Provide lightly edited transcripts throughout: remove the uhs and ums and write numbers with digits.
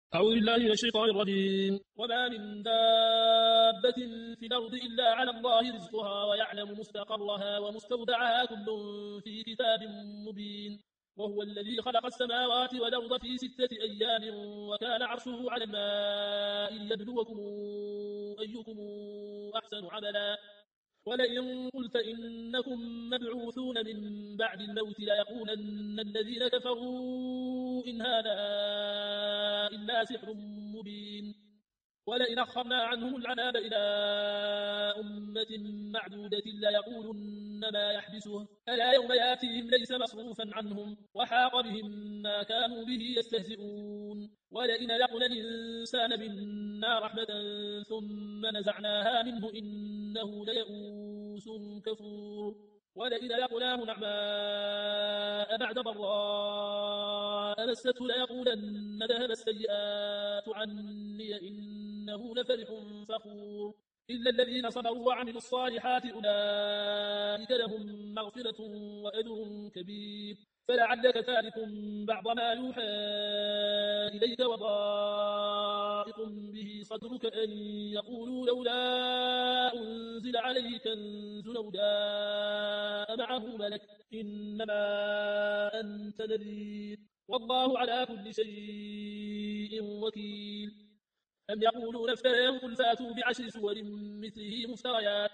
أعوذ بالله من الشيطان الرجيم. وما من دابة في الأرض إلا على الله رزقها ويعلم مستقرها ومستودعها كل في كتاب مبين. وهو الذي خلق السماوات والأرض في 6 أيام وكان عرشه على الماء ليبلوكم أيكم أحسن عملا. ولئن قلت إنكم مبعوثون من بعد الموت ليقولن الذين كفروا إن هذا إلا سحر مبين. ولئن أخرنا عنهم العذاب إلى أمة معدودة ليقولن ما يحبسه ألا يوم ياتيهم ليس مصروفا عنهم وحاق بهم ما كانوا به يستهزئون. ولئن لقنا الإنسان منا رحمة ثم نزعناها منه إنه ليئوس كفور. ولئن لقناه نعماء بعد ضراء مسته ليقولن ذهب السيئات عني إنه لفرح فخور. إلا الذين صبروا وعملوا الصالحات أولئك لهم مغفرة وأجر كبير. فلعلك تارك بعض ما يوحى إليك وضائق به صدرك أن يقولوا لولا أنزل عليه كنز أو جاء معه ملك إنما أنت نذير والله على كل شيء وكيل. أم يقولون افتراه قل فاتوا بعشر سور مثله مفتريات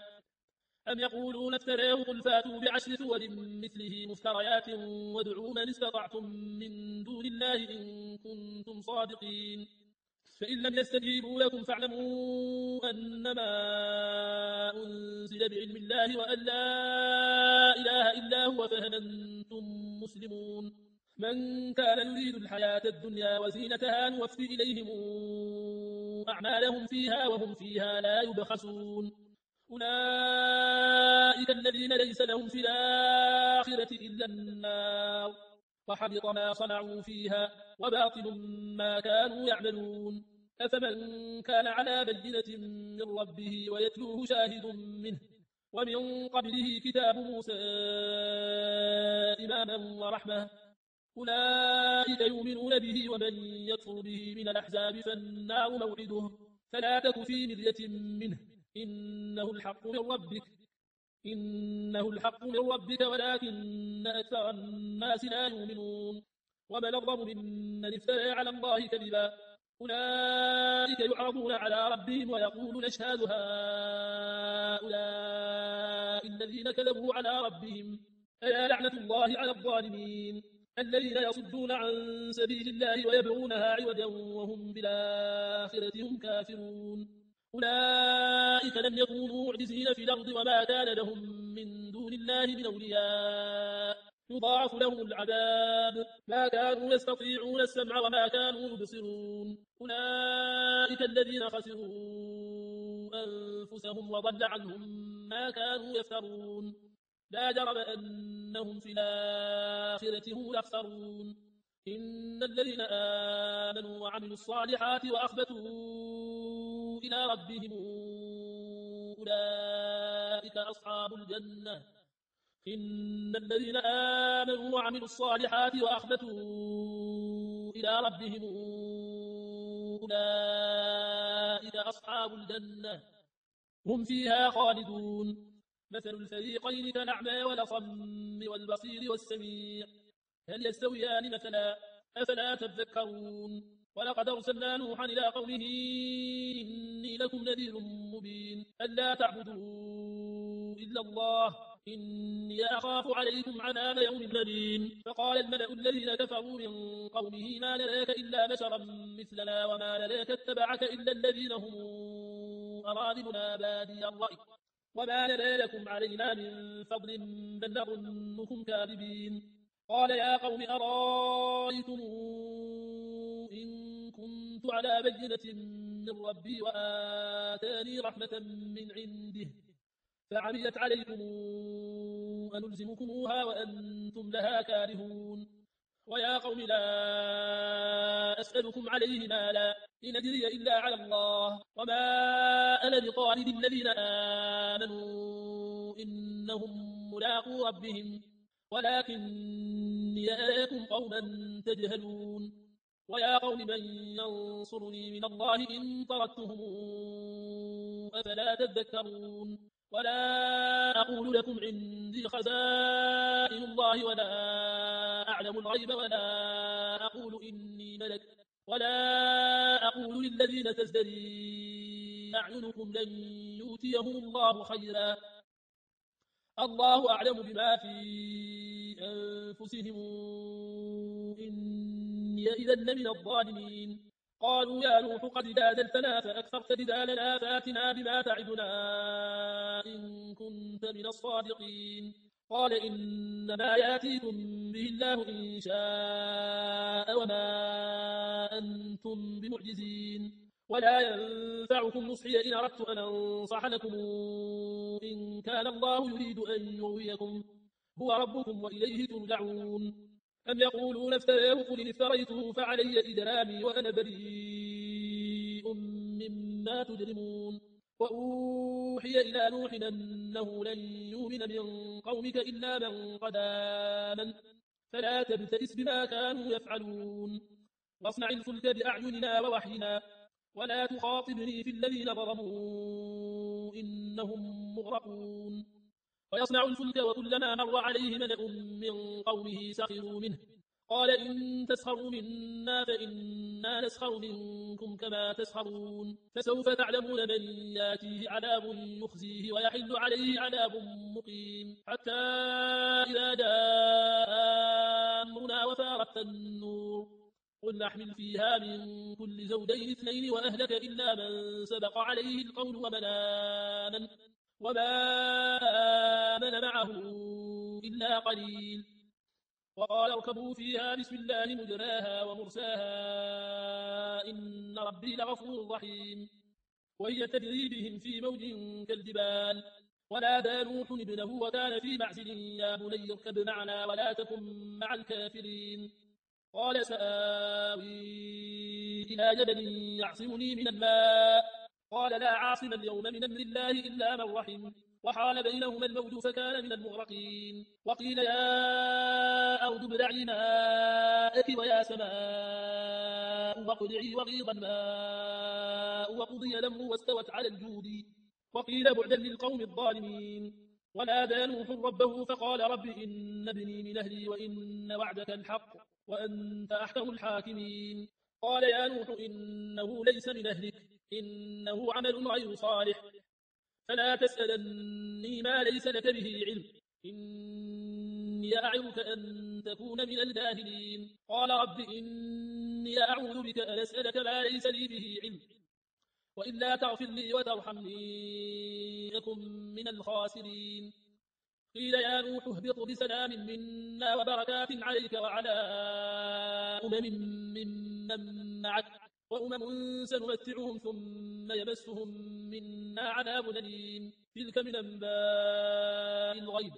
وادعوا من استطعتم من دون الله إن كنتم صادقين. فإن لم يستجيبوا لكم فاعلموا أنما أنزل بعلم الله وأن لا إله إلا هو فهل أنتم مسلمون. من كان يريد الحياة الدنيا وزينتها نوفي إليهم أعمالهم فيها وهم فيها لا يبخسون. أولئك الذين ليس لهم في الآخرة إلا النار وحبط ما صنعوا فيها وباطل ما كانوا يعملون. أفمن كان على بينة من ربه ويتلوه شاهد منه ومن قبله كتاب موسى إماما ورحمة أولئك يؤمنون به ومن يكفر به من الأحزاب فالنار موعده فلا تك في مرية منه إنه الحق من ربك ولكن أكثر الناس لا يؤمنون. ومن أظلم ممن افترى على الله كذبا أولئك يعرضون على ربهم ويقولون اشهاد هؤلاء الذين كذبوا على ربهم ألا لعنة الله على الظالمين الذين يصدون عن سبيل الله ويبغونها عوجا وهم بالآخرة هم كافرون. أولئك لم يكونوا معجزين في الأرض وما كان لهم من دون الله من أولياء يضاعف لهم العذاب ما كانوا يستطيعون السمع وما كانوا يبصرون. أولئك الذين خسروا أنفسهم وضل عنهم ما كانوا يفترون. لا جرم أنهم في الآخرة هم الأخسرون. إن الذين آمنوا وعملوا الصالحات وأخبتوا إلى ربهم أولئك أصحاب الجنة. إن الذين آمنوا وعملوا الصالحات وأخبتوا إلى ربهم أولئك أصحاب الجنة هم فيها خالدون. مثل الفريقين كالأعمى والأصم والبصير والسميع هل يستويان مثلا أفلا تذكرون. ولقد أرسلنا نوحا إلى قومه إني لكم نذير مبين ألا تعبدوا إلا الله إني أخاف عليكم عذاب يوم أليم. فقال الملأ الذين كفروا من قومه ما نراك إلا بشرا مثلنا وما نراك اتبعك إلا الذين هم أراذلنا بادي الرأي وما نرى لكم علينا من فضل بل نظنكم كاذبين. قال يا قوم أرأيتم إن كنت على بينة من ربي وآتاني رحمة من عنده فعميت عليكم أنلزمكموها وأنتم لها كارهون. ويا قوم لا أسألكم عليه مالا إن أجري إلا على الله وما أنا بطارد الذين آمنوا إنهم ملاقو ربهم ولكني أراكم قوما تجهلون. ويا قوم من ينصرني من الله إن طردتهم أفلا تذكرون ولا أقول لكم عندي خزائن الله ولا أعلم الغيب ولا أقول إني ملك ولا أقول للذين تزدري أعينكم لن يؤتيهم الله خيرا الله أعلم بما في أنفسهم إني إذا لمن الظالمين قالوا يا نوح قد جادلتنا فأكثرت جدالنا فاتنا بما تعدنا إن كنت من الصادقين قال إنما يأتيكم به الله إن شاء وما أنتم بمعجزين ولا ينفعكم نصحي إن أردت أن أنصح لكم إن كان الله يريد أن يغويكم هو ربكم وإليه ترجعون أم يقولون افتراه قل إن افتريته فعلي إجرامي وأنا بريء مما تجرمون وأوحي إلى نوح أنه لن يؤمن من قومك إلا من قد آمن فلا تبتئس بما كانوا يفعلون واصنع الفلك بأعيننا ووحينا ولا تخاطبني في الذين ظلموا إنهم مغرقون ويصنع الفلك وكلما مر عليه ملأ من قومه سخروا منه قال إن تسخروا منا فإنا نسخر منكم كما تسخرون فسوف تعلمون من ياتيه عذاب يخزيه ويحل عليه عذاب مقيم حتى إذا جاء أمرنا وفارت النور قل نحمل فيها من كل زوجين اثنين وأهلك إلا من سبق عليه القول وما آمن معه إلا قليل وقال اركبوا فيها بسم الله مجراها ومرساها إن ربي لغفور رحيم وهي تجري بهم في موج كالجبال ونادى نوح ابنه وكان في معزل يا بني اركب معنا ولا تكن مع الكافرين قال سآوي إلى جبل يعصمني من الماء قال لا عاصم اليوم من أمر الله إلا من رحم وحال بينهما الموج فكان من المغرقين وقيل يا أرض ابلعي ماءك ويا سماء واقلعي وغيض الماء وقضي الأمر واستوت على الجود وقيل بعدا للقوم الظالمين ونادى نوح ربه فقال رب إن ابني من أهلي وإن وعدك الحق وأنت أحكم الحاكمين قال يا نوح إنه ليس من أهلك إنه عمل غير صالح فلا تسألني ما ليس لك به علم إني أعظك أن تكون من الجاهلين قال رب إني أعوذ بك أن أسألك ما ليس لي به علم وإلا تغفر لي وترحمني أكن من الخاسرين قيل يا نوح اهبط بسلام منا وبركات عليك وعلى ممن معك وأمم سنمتعهم ثم يمسهم منا عذاب أليم تلك من أنباء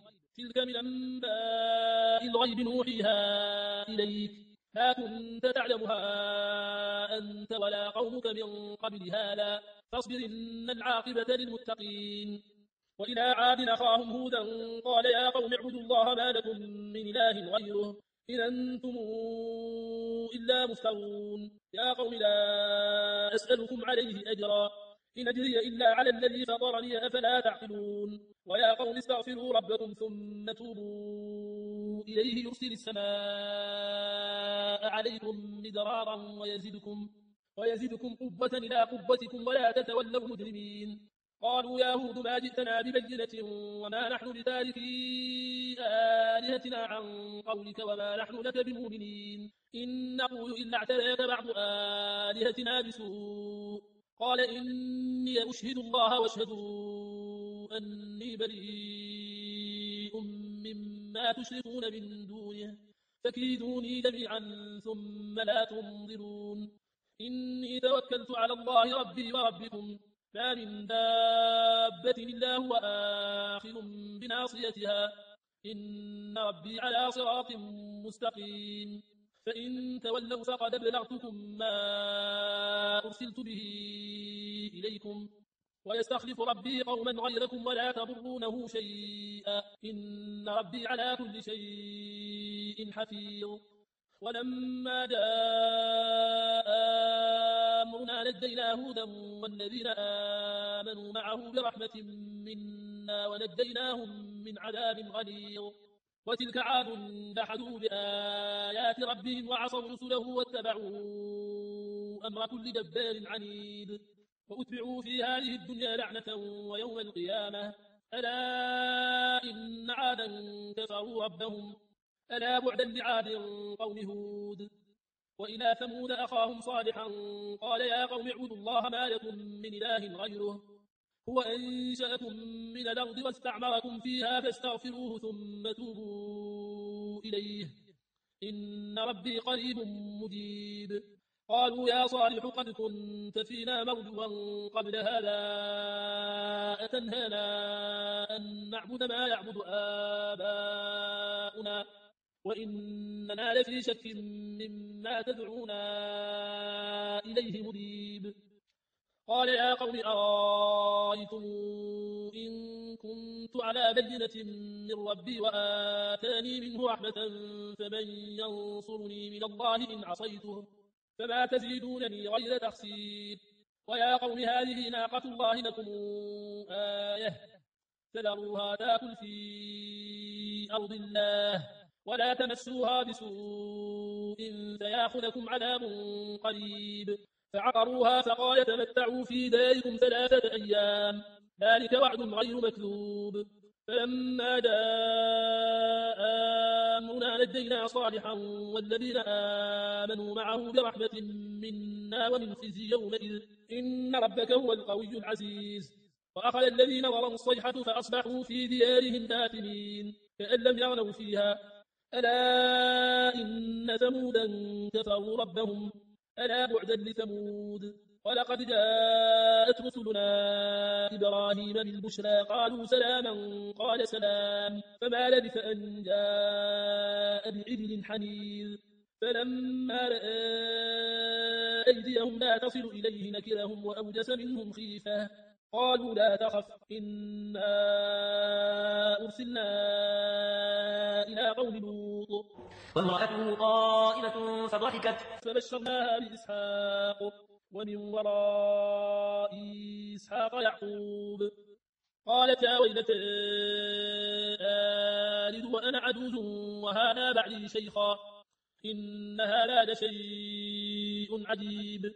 الغيب نوحيها إليك ما كنت تعلمها أنت ولا قومك من قبل هذا فاصبر إن العاقبة للمتقين وإلى عاد أخاهم هودا قال يا قوم اعبدوا الله ما لكم من إله غيره إن أنتم إلا مفترون يا قوم لا أسألكم عليه أجرا إن أجري إلا على الذي فطرني أفلا تعقلون ويا قوم استغفروا ربكم ثم توبوا إليه يرسل السماء عليكم مدرارا ويزدكم قوة إلى قوتكم ولا تتولوا مجرمين قالوا يا هود ما جئتنا ببينة وما نحن بتاركي آلهتنا عن قولك وما نحن لك بمؤمنين إن نقول إلا اعتراك بعض آلهتنا بسوء قال إني أشهد الله واشهدوا أني بريء مما تشركون من دونه فكيدوني جميعا ثم لا تنظرون إني توكلت على الله ربي وربكم ما من دابة إلا هو آخذ بناصيتها إن ربي على صراط مستقيم فإن تولوا فقد أبلغتكم ما أرسلت به إليكم ويستخلف ربي قوما غيركم ولا تضرونه شيئا إن ربي على كل شيء حفيظ ولما جاء أمرنا نجينا هودا والذين آمنوا معه برحمة منا ونجيناهم من عذاب غليظ. وتلك عاد جحدوا بآيات ربهم وعصوا رسله واتبعوا أمر كل جبار عنيد. وأتبعوا في هذه الدنيا لعنة ويوم القيامة ألا إن عادا كفروا ربهم ألا بعدا لعاد قوم هود. وإلى ثمود أخاهم صالحا قال يا قوم اعبدوا الله ما لكم من إله غيره هو أنشأكم من الأرض واستعمركم فيها فاستغفروه ثم توبوا إليه إن ربي قريب مجيب. قالوا يا صالح قد كنت فينا مرجوا قبل هذا أتنهانا أن نعبد ما يعبد آباؤنا وإننا لفي شك مما تدعونا إليه مريب. قال يا قوم أرأيتم إن كنت على بينة من ربي وآتاني منه رحمة فمن ينصرني من الله إن عصيته فما تزيدونني غير تخسير. ويا قوم هذه ناقة الله لكم آية فذروها تأكل في أرض الله ولا تمسوها بسوء فيأخذكم عذاب قريب. فعقروها فقال تمتعوا في داركم 3 أيام ذلك وعد غير مكذوب. فلما جاء أمرنا نجينا صالحا والذين آمنوا معه برحمة منا ومن خزي يومئذ إن ربك هو القوي العزيز. وأخذ الذين ظلموا الصيحة فأصبحوا في ديارهم آثمين كأن لم يغنوا فيها ألا إن ثمودا كفروا ربهم ألا بعدا لثمود. ولقد جاءت رسلنا إبراهيم بالبشرى قالوا سلاما قال سلام فما لبث أن جاء بعجل حنيذ. فلما رأى أيديهم لا تصل إليه نكرهم وأوجس منهم خيفة قالوا لا تخف إنا أرسلنا إلى قوم لوط وامرأته قائمة فضحكت فبشرناها بإسحاق ومن وراء إسحاق يعقوب. قالت يا ويلتى آلد وأنا عجوز وهذا بعدي شيخا إن هذا لشيء عجيب.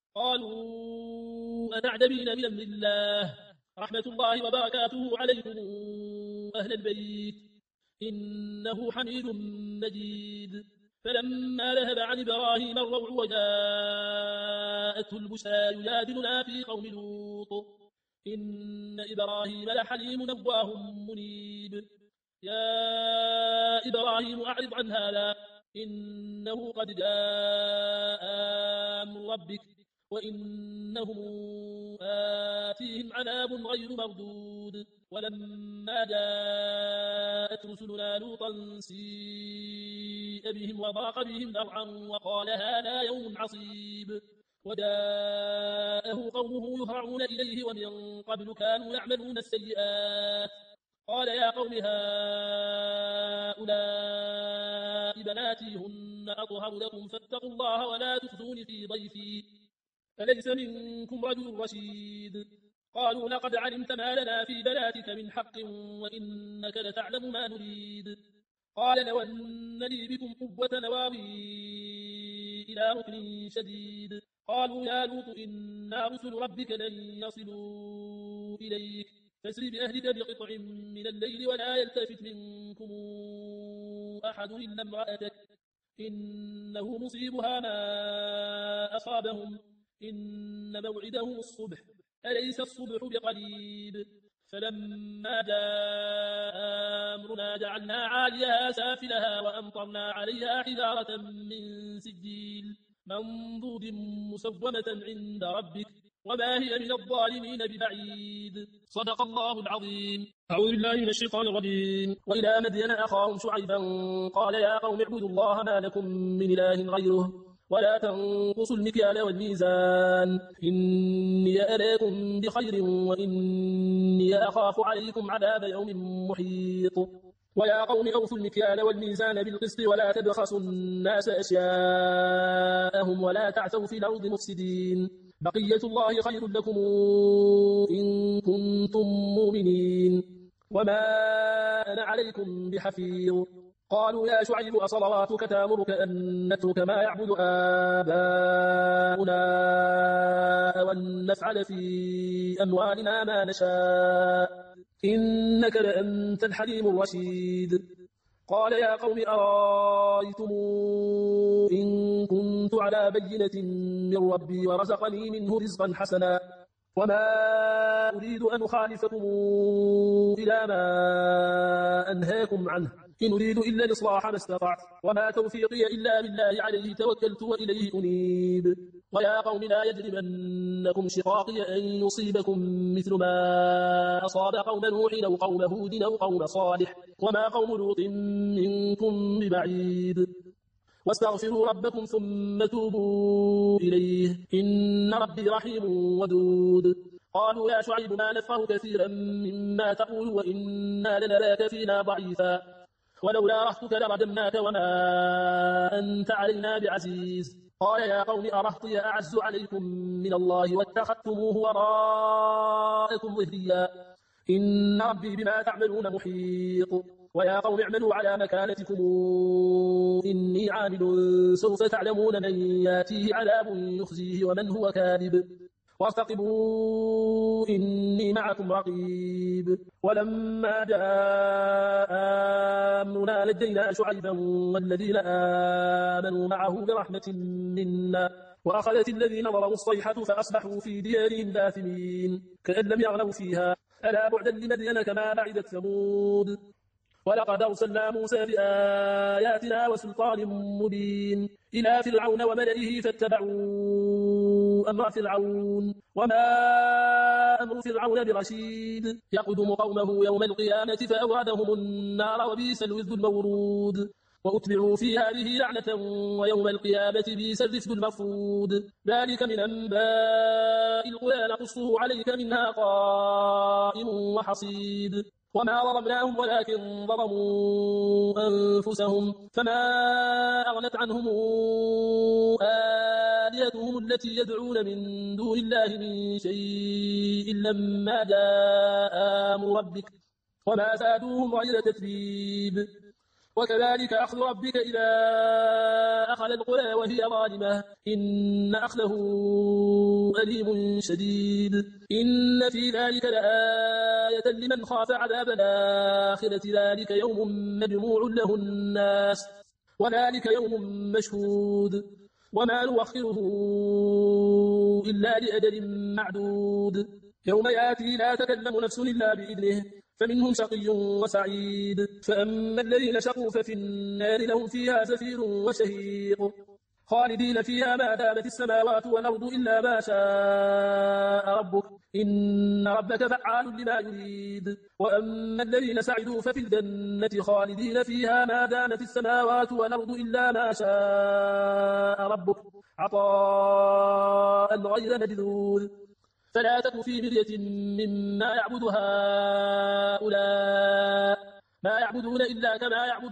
قالوا أتعجبين من أمر الله رحمة الله وبركاته عليكم أهل البيت إنه حميد مجيد. فلما ذهب عن إبراهيم الروع وجاءته البشرى يجادلنا في قوم لوط إن إبراهيم لحليم أواه منيب. يا إبراهيم أعرض عن هذا إنه قد جاء أمر ربك وإنهم آتيهم عذاب غير مردود. ولما جاءت رسلنا لوطا سيء بهم وضاق بهم ذرعا وقال هذا يوم عصيب. وجاءه قومه يهرعون إليه ومن قبل كانوا يعملون السيئات قال يا قوم هؤلاء بناتي هن أطهر لكم فاتقوا الله ولا تخزون في ضيفي أليس منكم رجل رشيد. قالوا لقد علمت ما لنا في بناتك من حق وإنك لتعلم ما نريد. قال لو أن لي بكم قوة نواوي إلى ركن شديد. قالوا يا لوط إنا رسل ربك لن يصلوا إليك فاسر بأهلك بقطع من الليل ولا يلتفت منكم أحد إلا امرأتك إنه مصيبها ما أصابهم إن موعدهم الصبح أليس الصبح بقريب. فلما جاء أمرنا جعلنا عاليها سافلها وأمطرنا عليها حجارة من سجيل منضود مسومة عند ربك وما هي من الظالمين ببعيد. صدق الله العظيم. أعوذ بالله من الشيطان الرجيم. وإلى مدين أخاهم شعيبا قال يا قوم اعبدوا الله ما لكم من إله غيره ولا تنقصوا المكيال والميزان إني أراكم بخير وإني أخاف عليكم عذاب يوم محيط. ويا قوم أوفوا المكيال والميزان بالقسط ولا تبخسوا الناس أشياءهم ولا تعثوا في الأرض مفسدين بقية الله خير لكم إن كنتم مؤمنين وما أنا عليكم بحفيظ قالوا يا شعيب أصلواتك تأمرك أن نترك ما يعبد آباؤنا وأن نفعل في أموالنا ما نشاء إنك لأنت الحليم الرشيد قال يا قوم أرأيتم إن كنت على بينة من ربي ورزقني منه رزقا حسنا وما أريد أن أخالفكم إلى ما أنهاكم عنه إن أريد إلا الإصلاح ما استطعت وما توفيقي إلا بالله عليه توكلت وإليه أنيب ويا قوم لا يجرمنكم شقاقي أن يصيبكم مثل ما أصاب قوم نوح أو قوم هود أو قوم صالح وما قوم لوط منكم ببعيد واستغفروا ربكم ثم توبوا إليه إن ربي رحيم ودود قالوا يا شعيب ما نفقه كثيرا مما تقول وإنا لنراك فينا ضعيفا ولولا رهتك لرجمناك وما أنت علينا بعزيز قال يا قوم أرهطي أعز عليكم من الله واتخذتموه وراءكم ظهريا إن ربي بما تعملون محيط ويا قوم اعملوا على مكانتكم إني عامل سوف تعلمون من ياتيه عذاب يخزيه ومن هو كاذب وارتقبوا إني معكم رقيب ولما جاء أمرنا نجينا شعيبا والذين آمنوا معه برحمة منا وأخذت الذين ظلموا الصيحة فأصبحوا في ديارهم داثمين كأن لم يغنوا فيها ألا بعدا لمدين كما بعدت ثمود ولقد أرسلنا موسى بآياتنا وسلطان مبين إلى فرعون وملئه فاتبعوا أمر فرعون وما أمر فرعون برشيد يقدم قومه يوم القيامة فأوردهم النار وبئس الوزد المورود وأتبعوا في هذه لعنة ويوم القيامة بئس الرفد المرفود ذلك من أنباء القرى نقصه عليك منها قائم وحصيد وما ظلمناهم ولكن ظلموا أنفسهم فما أغنت عنهم آلهتهم التي يدعون من دون الله من شيء لما جاء أمر ربك وما زادوهم غير تتبيب وكذلك أخذ ربك إذا أخذ القرى وهي ظالمة إن أخذه أليم شديد إن في ذلك لآية لمن خاف عذاب الآخرة ذلك يوم مجموع له الناس وذلك يوم مشهود وما نوخره إلا لأجل معدود يوم يأتي لا تكلم نفس إلا بإذنه فمنهم شقي وسعيد فأما الذين شقوا ففي النار لهم فيها زفير وشهيق خالدين فيها ما دامت السماوات والأرض إلا ما شاء ربك إن ربك فعال لما يريد وأما الذين سعدوا ففي الجنة خالدين فيها ما دامت السماوات والأرض إلا ما شاء ربك عطاء غير مجذوذ فلا تك في مرية مما يعبد هؤلاء ما يعبدون إلا كما يعبد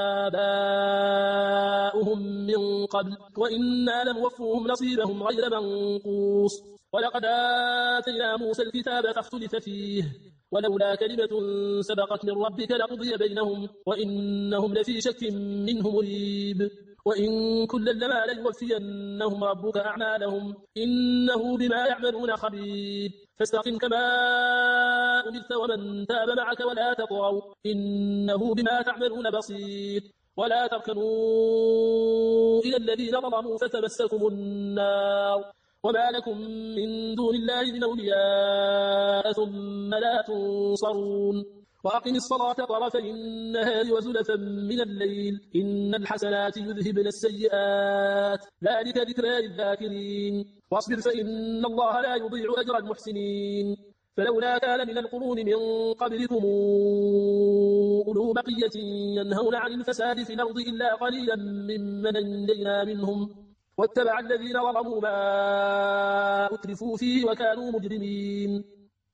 آباؤهم من قبل وإنا لنوفوهم نصيبهم غير منقوص ولقد آتينا موسى الكتاب فاختلف فيه ولولا كلمة سبقت من ربك لقضي بينهم وإنهم لفي شك منه مريب وإن كلا لما ليوفينهم ربك أعمالهم إنه بما يعملون خبير فاستقم كما أمرت ومن تاب معك ولا تطغوا إنه بما تعملون بصير ولا تركنوا إلى الذين ظلموا فتمسكم النار وما لكم من دون الله من أولياء ثم لا تنصرون وأقم الصلاة طرفي النهار وزلفا من الليل إن الحسنات يذهبن السيئات ذلك ذكرى للذاكرين واصبر فإن الله لا يضيع أجر المحسنين فلولا كان من القرون من قبلكم أولو بقية ينهون عن الفساد في الأرض إلا قليلا ممن أنجينا منهم واتبع الذين ظلموا ما أترفوا فيه وكانوا مجرمين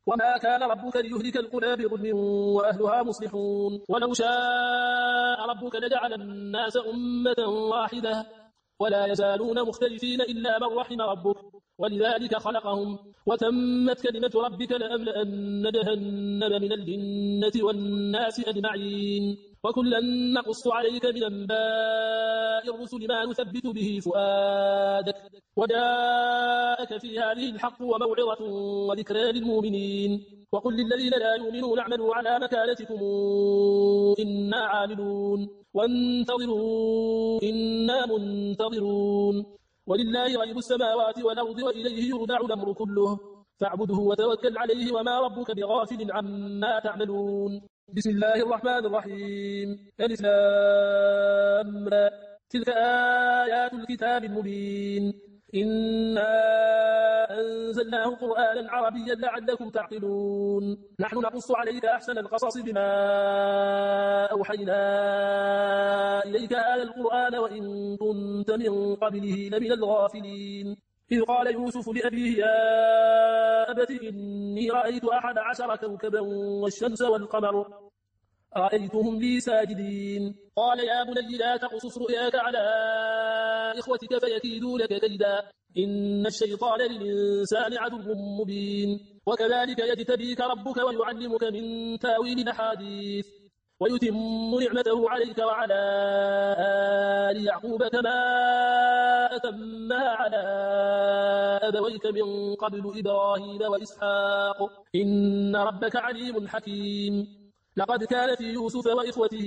وما كان ربك ليهلك القرى بظلم وأهلها مصلحون ولو شاء ربك لجعل الناس أمة واحدة ولا يزالون مختلفين إلا من رحم ربك ولذلك خلقهم وتمت كلمة ربك لأملأن جهنم من الجنة والناس أجمعين وكلا نقص عليك من أنباء الرسل ما نثبت به فؤادك وجاءك في هذه الحق وموعظة وذكرى للمؤمنين وقل للذين لا يؤمنون اعملوا على مكانتكم إنا عاملون وانتظروا إنا منتظرون ولله غيب السماوات والأرض وإليه يرجع الأمر كله فاعبده وتوكل عليه وما ربك بغافل عما تعملون بسم الله الرحمن الرحيم ألف لام را تلك آيات الكتاب المبين إنا أنزلناه قرآنا عربيا لعلكم تعقلون نحن نقص عليك أحسن القصص بما أوحينا إليك هذا القرآن وإن كنت من قبله لمن الغافلين إذ قال يوسف لأبيه يا أبت إني رأيت 11 كوكبا والشمس والقمر رأيتهم لي ساجدين قال يا بني لا تقصص رؤياك على إخوتك فيكيدوا لك كيدا إن الشيطان للإنسان عدو مبين وكذلك يجتبيك ربك ويعلمك من تاويل الأحاديث ويتم نعمته عليك وعلى آل يعقوب كما أتمها على أبويك من قبل إبراهيم وإسحاق إن ربك عليم حكيم لقد كان في يوسف وإخوته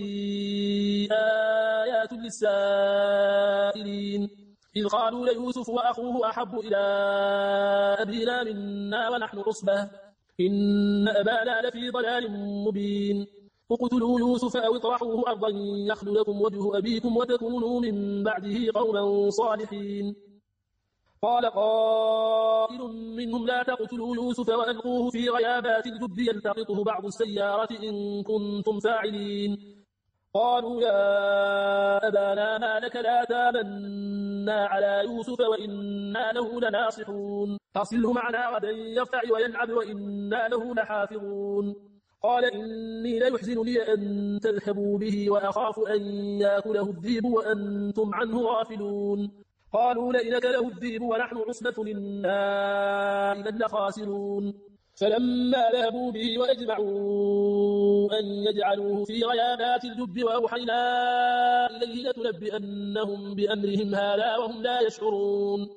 آيات للسائلين إذ قالوا ليوسف وأخوه أحب إلى أبينا منا ونحن عصبة إن أبانا لفي ضلال مبين اقتلوا يوسف أو اطرحوه أرضا يخل لكم وجه أبيكم وتكونوا من بعده قوما صالحين قال قائل منهم لا تقتلوا يوسف وألقوه في غيابات الجب يلتقطه بعض السيارة إن كنتم فاعلين قالوا يا أبانا ما لك لا تامنا على يوسف وإنا له لناصحون أرسله معنا غدا يرتع ويلعب وإنا له لحافظون قال إني ليحزنني أن تذهبوا به وأخاف أن يأكله الذئب وأنتم عنه غافلون قالوا لئن أكله الذئب ونحن عصبة إنا إذا لخاسرون فلما ذهبوا به وأجمعوا أن يجعلوه في غيابات الجب وأوحينا إليه لتنبئنهم بأمرهم هذا وهم لا يشعرون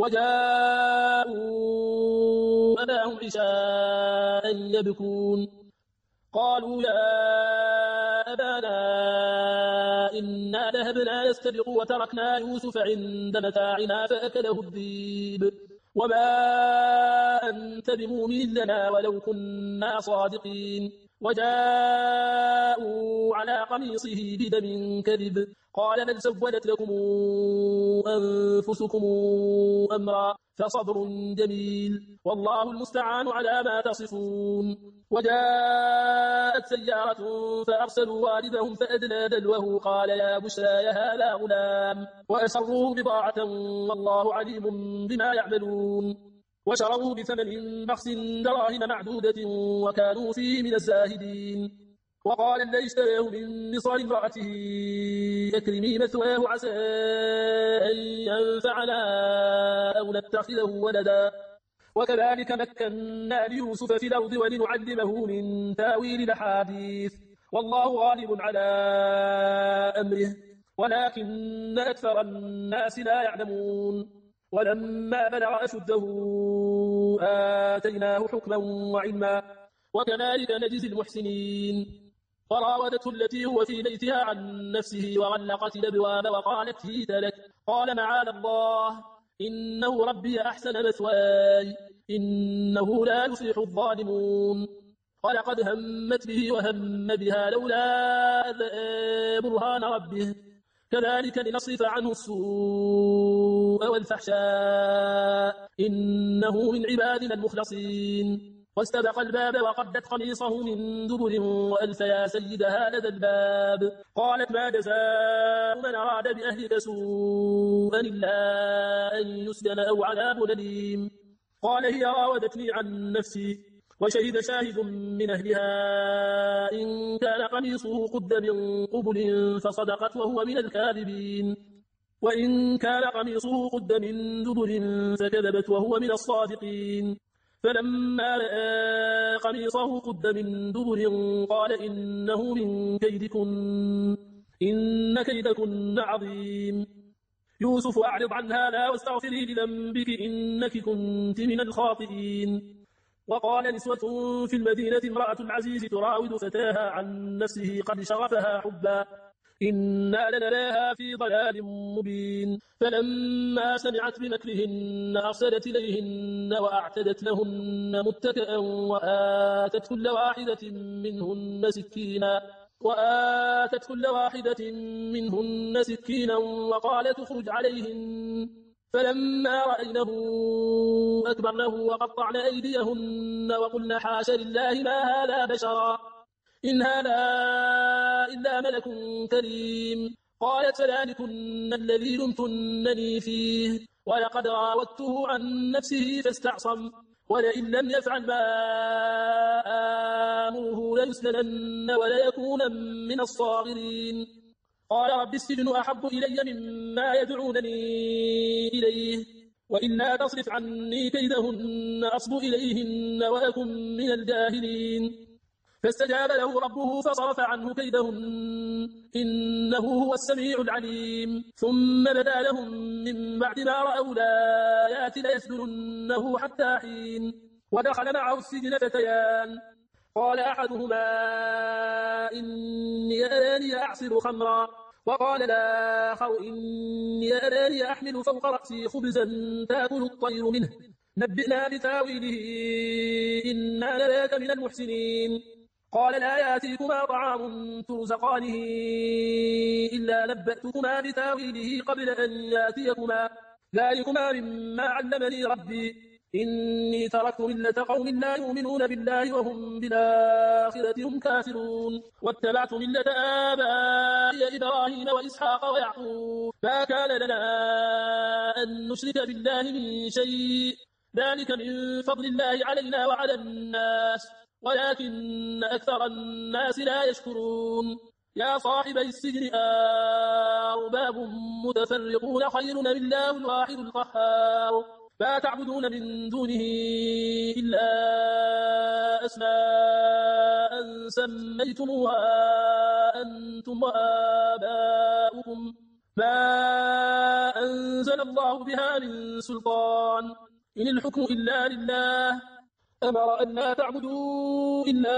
وجاءوا أباهم عشاء يبكون قالوا يا أبانا إنا ذهبنا نستبق وتركنا يوسف عند متاعنا فأكله الذئب وما أنت بمؤمن لنا ولو كنا صادقين وجاءوا على قميصه بدم كذب قال بل سولت لكم أنفسكم أمرا فصبر جميل والله المستعان على ما تصفون وجاءت سيارة فأرسلوا والدهم فأدلى دلوه قال يا بشرى هذا غلام وأسروه بضاعة والله عليم بما يعملون وشروا بثمن بخس دراهم معدودة وكانوا فيه من الزاهدين وقال الذي اشتريه من مصر امرأته أكرمي مثواه عسى أن ينفعنا أو نتخذه ولدا وكذلك مكنا ليوسف في الأرض ولنعلمه من تاويل الأحاديث والله غالب على أمره ولكن أكثر الناس لا يعلمون ولما بلغ أشده آتيناه حكما وعلما وكذلك نجزي المحسنين فراودته التي هو في بيتها عن نفسه وغلقت الأبواب وقالت هيت لك قال معاذ الله إنه ربي أحسن مثواي إنه لا يفلح الظالمون ولقد همت به وهم بها لولا أن برهان ربه كذلك لنصرف عنه السوء والفحشاء إنه من عبادنا المخلصين واستبق الباب وقدت قميصه من دبر وألف يا سيدها لدى الباب قالت ما جزاء من أراد بأهلك سوءا إلا أن يسجن أو عذاب أليم قال هي راودتني عن نفسي وشهد شاهد من أهلها إن كان قميصه قد من قبل فصدقت وهو من الكاذبين وإن كان قميصه قد من دبر فكذبت وهو من الصادقين فلما رأى قميصه قد من دبر قال إنه من كيدكن إن كيدكن عظيم يوسف أعرض عن هذا واستغفري لذنبك إنك كنت من الخاطئين وقال نسوة في المدينة امرأة العزيز تراود فتاها عن نفسه قد شغفها حبا إنا لنراها في ضلال مبين فلما سمعت بمكرهن أرسلت إليهن وأعتدت لهن متكئا وآتت كل واحدة منهن سكينا وقالت اخرج عليهن فلما رأينه أكبرنه وقطعن أيديهن وقلن حاش لله ما هذا بشرا إن هذا إلا ملك كريم قالت فذلكن الذي لمتنني فيه ولقد راودته عن نفسه فاستعصم ولئن لم يفعل ما آمره ليسجنن وليكون من الصاغرين قال رب السجن أحب إلي مما يدعونني إليه وإلا تصرف عني كيدهن أصب إليهن وأكن من الجاهلين فاستجاب له ربه فصرف عنه كيدهن إنه هو السميع العليم ثم بدا لهم من بعد ما رأوا الآيات ليسجننه حتى حين ودخل معه السجن فتيان قال أحدهما إني أراني أعصر خمرا وقال الآخر إني أراني أحمل فوق رأسي خبزا تأكل الطير منه نبئنا بتاويله إنا نراك من المحسنين قال لا يأتيكما طعام ترزقانه إلا نبأتكما بتاويله قبل أن يأتيكما ذلكما مما علمني ربي إني تركت ملة قوم لا يؤمنون بالله وهم بالآخرة هم كافرون واتبعت ملة آبائي إبراهيم وإسحاق ويعقوب ما كان لنا أن نشرك بالله من شيء ذلك من فضل الله علينا وعلى الناس ولكن أكثر الناس لا يشكرون يا صاحبي السجن أرباب متفرقون خير من الله الواحد القهار ما تعبدون من دونه إلا أسماء سميتموها أنتم وآباؤكم ما أنزل الله بها من سلطان إن الحكم إلا لله أمر أن لا تعبدوا إلا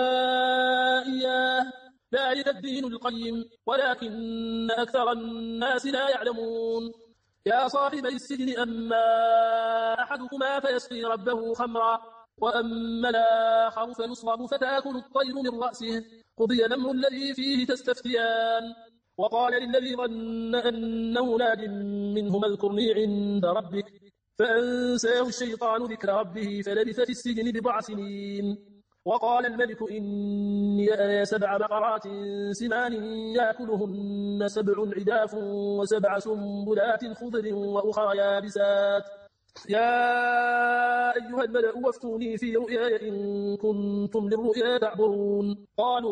إياه ذلك الدين القيم ولكن أكثر الناس لا يعلمون يا صاحبي السجن أما أحدكما فيسقي ربه خمرا وأما الآخر فيصلب فتأكل الطير من رأسه قضي الأمر الذي فيه تستفتيان وقال للذي ظن أنه ناج منهما اذكرني عند ربك فأنساه الشيطان ذكر ربه فلبث في السجن بضع سنين وقال الملك إني أرى 7 بقرات سمان يأكلهن 7 عجاف و7 سنبلات خضر وأخرى يابسات يا أيها الملأ وافتوني في رؤياي إن كنتم للرؤيا تعبرون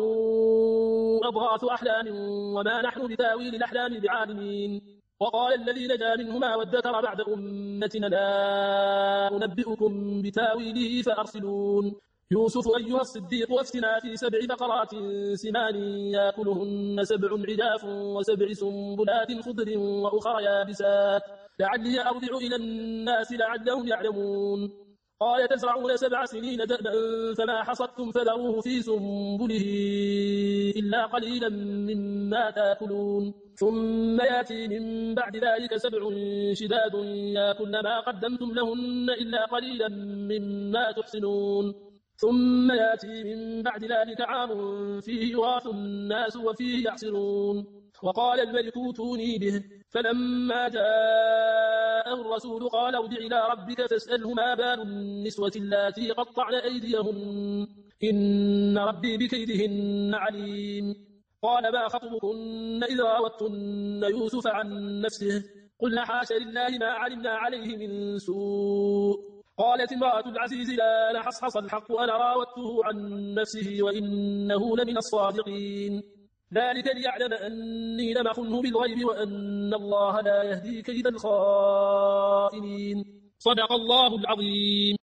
قالوا أضغاث أحلام وما نحن بتاويل الأحلام بعالمين وقال الذي نجا منهما وادكر بعد أمتنا لا أنبئكم بتاويله فأرسلون يوسف أيها الصديق وافتنا في 7 بقرات سمان يأكلهن 7 عجاف و7 سنبلات خضر وأخرى يابسات لعلي أرجع إلى الناس لعلهم يعلمون قال تزرعون 7 سنين دأبا فما حصدتم فذروه في سنبله إلا قليلا مما تأكلون ثم يأتي من بعد ذلك 7 شداد يأكلن ما قدمتم لهن إلا قليلا مما تحسنون ثم يأتي من بعد ذلك عام فيه يغاث الناس وفيه يعصرون وقال الملك اوتوني به فلما جاءه الرسول قال ارجع إلى ربك فاسأله ما بال النسوة اللاتي قطعن أيديهن إن ربي بكيدهن عليم قال ما خطبكن إذ راوتن يوسف عن نفسه قلنا حاش لله ما علمنا عليه من سوء قالت امرأة العزيز لا نحصحص الحق أنا راودته عن نفسه وإنه لمن الصادقين ذلك ليعلم أني لم أخنه بالغيب وأن الله لا يهدي كيد الخائنين صدق الله العظيم.